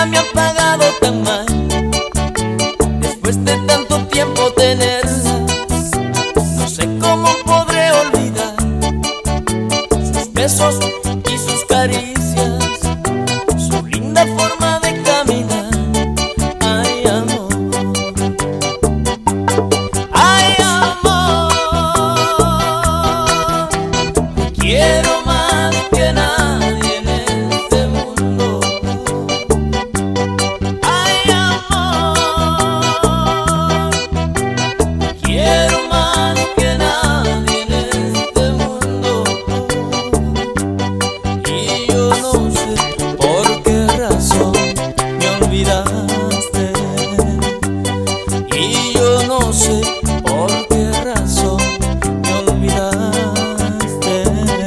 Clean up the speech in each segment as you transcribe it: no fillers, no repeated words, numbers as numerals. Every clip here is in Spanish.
me ha pagado tan mal, después de tanto tiempo tenerla. No sé cómo podré olvidar sus besos y sus caricias, su linda forma de caminar. Ay, amor, ay, amor, te quiero más que nadie en este mundo. Ay, amor, te quiero más que nadie en este mundo. Y yo no sé por qué razón me olvidaste, y yo no sé por qué razón me olvidaste.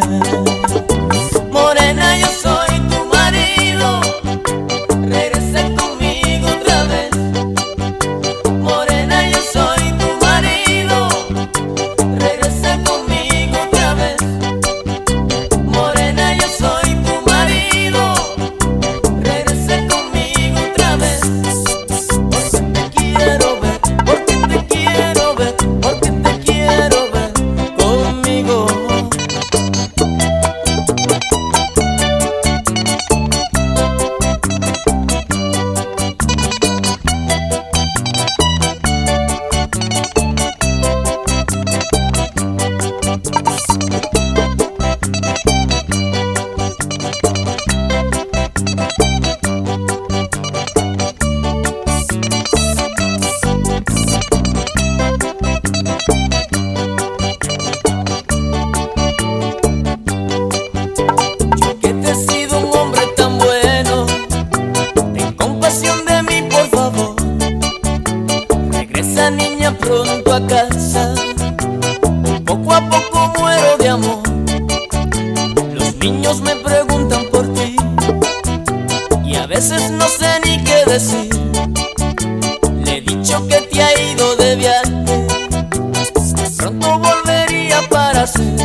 Morena, yo soy tu marido, regresa conmigo otra vez. Morena, yo soy tu marido, regresa conmigo otra vez. Morena, yo soy tu marido, regresa conmigo otra vez. Porque te quiero ver, porque te quiero ver, porque te quiero ver conmigo. Que te he sido un hombre tan bueno, ten compasión de mí, por favor. Regresa, niña, pronto a casa, poco a poco muero de amor. Los niños me preguntan por ti y a veces no sé ni qué decir. Le he dicho que te ha ido de viaje, pronto volvería para ser